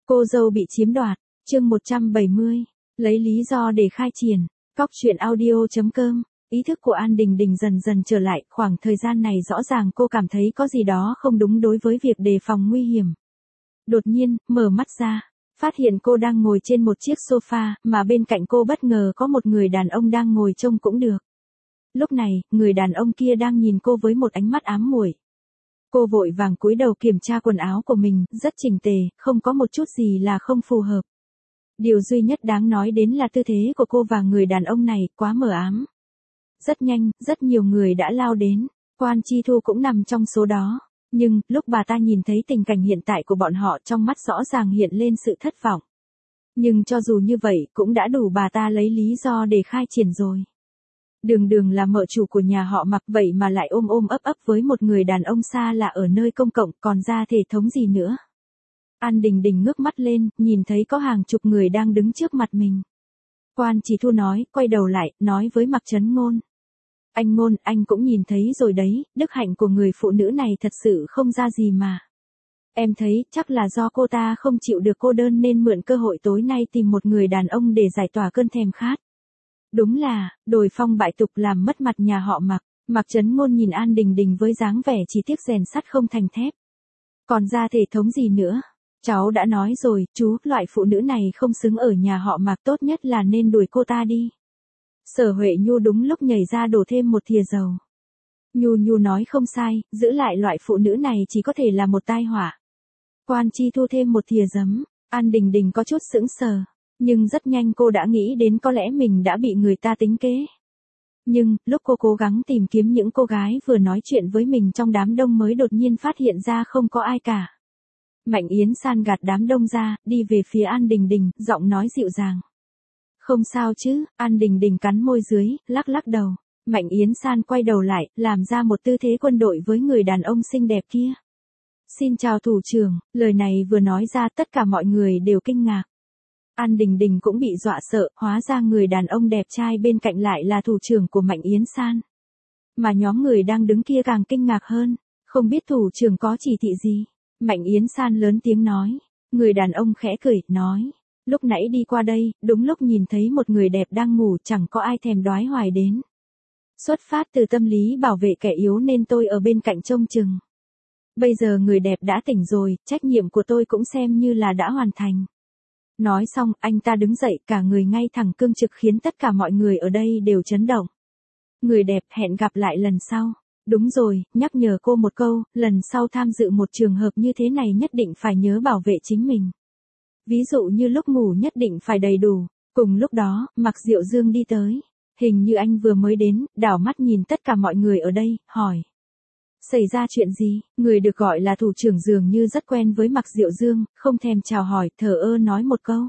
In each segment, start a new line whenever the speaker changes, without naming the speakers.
Cô dâu bị chiếm đoạt, chương 170, lấy lý do để khai triển, cóc truyện audio.com, ý thức của An Đình Đình dần dần trở lại, khoảng thời gian này rõ ràng cô cảm thấy có gì đó không đúng đối với việc đề phòng nguy hiểm. Đột nhiên, mở mắt ra, phát hiện cô đang ngồi trên một chiếc sofa, mà bên cạnh cô bất ngờ có một người đàn ông đang ngồi trông cũng được. Lúc này, người đàn ông kia đang nhìn cô với một ánh mắt ám muội. Cô vội vàng cúi đầu kiểm tra quần áo của mình, rất chỉnh tề, không có một chút gì là không phù hợp. Điều duy nhất đáng nói đến là tư thế của cô và người đàn ông này, quá mờ ám. Rất nhanh, rất nhiều người đã lao đến, Quan Chi Thu cũng nằm trong số đó. Nhưng, lúc bà ta nhìn thấy tình cảnh hiện tại của bọn họ trong mắt rõ ràng hiện lên sự thất vọng. Nhưng cho dù như vậy, cũng đã đủ bà ta lấy lý do để khai triển rồi. Đường là mợ chủ của nhà họ Mặc vậy mà lại ôm ấp với một người đàn ông xa lạ ở nơi công cộng, còn ra thể thống gì nữa. An Đình Đình ngước mắt lên, nhìn thấy có hàng chục người đang đứng trước mặt mình. Quan Chỉ Thu nói, quay đầu lại, nói với Mạc Trấn Ngôn. Anh Ngôn, anh cũng nhìn thấy rồi đấy, đức hạnh của người phụ nữ này thật sự không ra gì mà. Em thấy, chắc là do cô ta không chịu được cô đơn nên mượn cơ hội tối nay tìm một người đàn ông để giải tỏa cơn thèm khát. Đúng là, đồi phong bại tục làm mất mặt nhà họ Mạc. Mạc Trấn Ngôn nhìn An Đình Đình với dáng vẻ chỉ tiếc rèn sắt không thành thép. Còn ra thể thống gì nữa? Cháu đã nói rồi, chú, loại phụ nữ này không xứng ở nhà họ Mạc, tốt nhất là nên đuổi cô ta đi. Sở Huệ Nhu đúng lúc nhảy ra đổ thêm một thìa dầu. Nhu nói không sai, giữ lại loại phụ nữ này chỉ có thể là một tai họa. Quan Chi Thu thêm một thìa giấm, An Đình Đình có chút sững sờ. Nhưng rất nhanh cô đã nghĩ đến có lẽ mình đã bị người ta tính kế. Nhưng, lúc cô cố gắng tìm kiếm những cô gái vừa nói chuyện với mình trong đám đông mới đột nhiên phát hiện ra không có ai cả. Mạnh Yến San gạt đám đông ra, đi về phía An Đình Đình, giọng nói dịu dàng. Không sao chứ, An Đình Đình cắn môi dưới, lắc đầu. Mạnh Yến San quay đầu lại, làm ra một tư thế quân đội với người đàn ông xinh đẹp kia. Xin chào thủ trưởng, lời này vừa nói ra tất cả mọi người đều kinh ngạc. An Đình Đình cũng bị dọa sợ, hóa ra người đàn ông đẹp trai bên cạnh lại là thủ trưởng của Mạnh Yến San. Mà nhóm người đang đứng kia càng kinh ngạc hơn, không biết thủ trưởng có chỉ thị gì. Mạnh Yến San lớn tiếng nói, người đàn ông khẽ cười, nói, lúc nãy đi qua đây, đúng lúc nhìn thấy một người đẹp đang ngủ, chẳng có ai thèm đoái hoài đến. Xuất phát từ tâm lý bảo vệ kẻ yếu nên tôi ở bên cạnh trông chừng. Bây giờ người đẹp đã tỉnh rồi, trách nhiệm của tôi cũng xem như là đã hoàn thành. Nói xong, anh ta đứng dậy, cả người ngay thẳng cương trực khiến tất cả mọi người ở đây đều chấn động. Người đẹp, hẹn gặp lại lần sau. Đúng rồi, nhắc nhở cô một câu, lần sau tham dự một trường hợp như thế này nhất định phải nhớ bảo vệ chính mình. Ví dụ như lúc ngủ nhất định phải đầy đủ. Cùng lúc đó, Mạc Diệu Dương đi tới. Hình như anh vừa mới đến, đảo mắt nhìn tất cả mọi người ở đây, hỏi. Xảy ra chuyện gì? Người được gọi là thủ trưởng dường như rất quen với Mạc Diệu Dương, không thèm chào hỏi, thờ ơ nói một câu.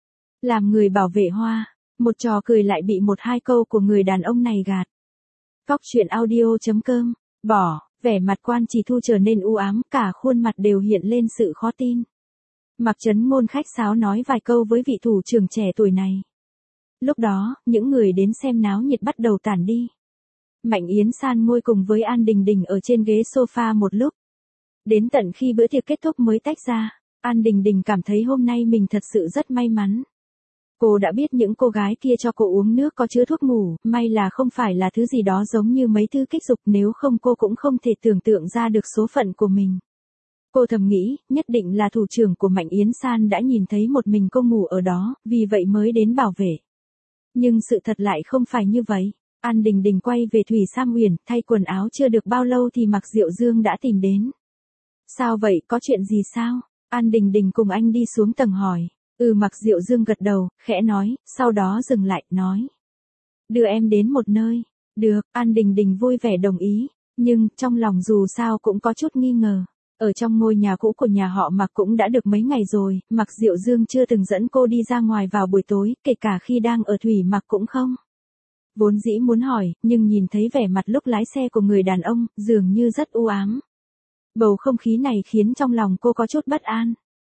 Làm người bảo vệ hoa, một trò cười lại bị một hai câu của người đàn ông này gạt. Cóc truyện audio.com, bỏ, vẻ mặt Quan Chỉ Thu trở nên u ám, cả khuôn mặt đều hiện lên sự khó tin. Mạc Trấn Ngôn khách sáo nói vài câu với vị thủ trưởng trẻ tuổi này. Lúc đó, những người đến xem náo nhiệt bắt đầu tản đi. Mạnh Yến San ngồi cùng với An Đình Đình ở trên ghế sofa một lúc. Đến tận khi bữa tiệc kết thúc mới tách ra, An Đình Đình cảm thấy hôm nay mình thật sự rất may mắn. Cô đã biết những cô gái kia cho cô uống nước có chứa thuốc ngủ, may là không phải là thứ gì đó giống như mấy thứ kích dục, nếu không cô cũng không thể tưởng tượng ra được số phận của mình. Cô thầm nghĩ, nhất định là thủ trưởng của Mạnh Yến San đã nhìn thấy một mình cô ngủ ở đó, vì vậy mới đến bảo vệ. Nhưng sự thật lại không phải như vậy. An Đình Đình quay về Thủy Sam Huyền, thay quần áo chưa được bao lâu thì Mạc Diệu Dương đã tìm đến. Sao vậy, có chuyện gì sao? An Đình Đình cùng anh đi xuống tầng hỏi. Mạc Diệu Dương gật đầu, khẽ nói, sau đó dừng lại, nói. Đưa em đến một nơi. Được, An Đình Đình vui vẻ đồng ý, nhưng, trong lòng dù sao cũng có chút nghi ngờ. Ở trong ngôi nhà cũ của nhà họ Mạc cũng đã được mấy ngày rồi, Mạc Diệu Dương chưa từng dẫn cô đi ra ngoài vào buổi tối, kể cả khi đang ở Thủy Mạc cũng không. Vốn dĩ muốn hỏi, nhưng nhìn thấy vẻ mặt lúc lái xe của người đàn ông, dường như rất u ám. Bầu không khí này khiến trong lòng cô có chút bất an.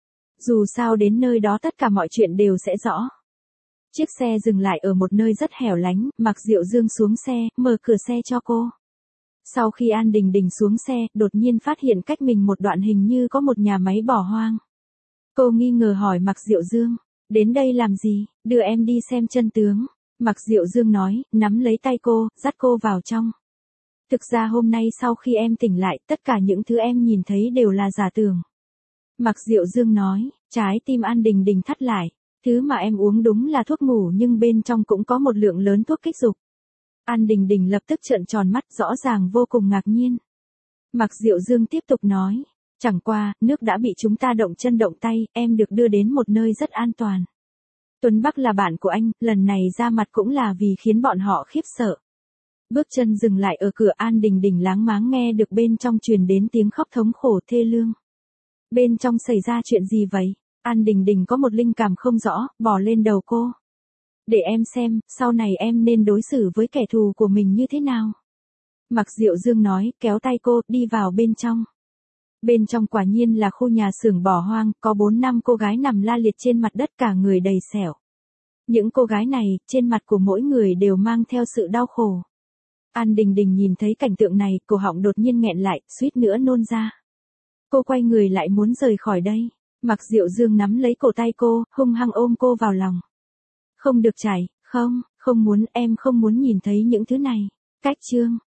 Dù sao đến nơi đó tất cả mọi chuyện đều sẽ rõ. Chiếc xe dừng lại ở một nơi rất hẻo lánh, Mạc Diệu Dương xuống xe, mở cửa xe cho cô. Sau khi An Đình Đình xuống xe, đột nhiên phát hiện cách mình một đoạn hình như có một nhà máy bỏ hoang. Cô nghi ngờ hỏi Mạc Diệu Dương. Đến đây làm gì, đưa em đi xem chân tướng. Mạc Diệu Dương nói, nắm lấy tay cô, dắt cô vào trong. Thực ra hôm nay sau khi em tỉnh lại, tất cả những thứ em nhìn thấy đều là giả tưởng. Mạc Diệu Dương nói, trái tim An Đình Đình thắt lại. Thứ mà em uống đúng là thuốc ngủ nhưng bên trong cũng có một lượng lớn thuốc kích dục. An Đình Đình lập tức trợn tròn mắt, rõ ràng vô cùng ngạc nhiên. Mạc Diệu Dương tiếp tục nói, chẳng qua, nước đã bị chúng ta động chân động tay, em được đưa đến một nơi rất an toàn. Tuấn Bắc là bạn của anh, lần này ra mặt cũng là vì khiến bọn họ khiếp sợ. Bước chân dừng lại ở cửa, An Đình Đình láng máng nghe được bên trong truyền đến tiếng khóc thống khổ thê lương. Bên trong xảy ra chuyện gì vậy? An Đình Đình có một linh cảm không rõ, bò lên đầu cô. Để em xem, sau này em nên đối xử với kẻ thù của mình như thế nào. Mạc Diệu Dương nói, kéo tay cô, đi vào bên trong. Bên trong quả nhiên là khu nhà xưởng bỏ hoang, có 4-5 cô gái nằm la liệt trên mặt đất, cả người đầy sẹo. Những cô gái này, trên mặt của mỗi người đều mang theo sự đau khổ. An Đình Đình nhìn thấy cảnh tượng này, cổ họng đột nhiên nghẹn lại, suýt nữa nôn ra. Cô quay người lại muốn rời khỏi đây. Mạc Diệu Dương nắm lấy cổ tay cô, hung hăng ôm cô vào lòng. Không được chảy, không muốn, em không muốn nhìn thấy những thứ này. Cách chương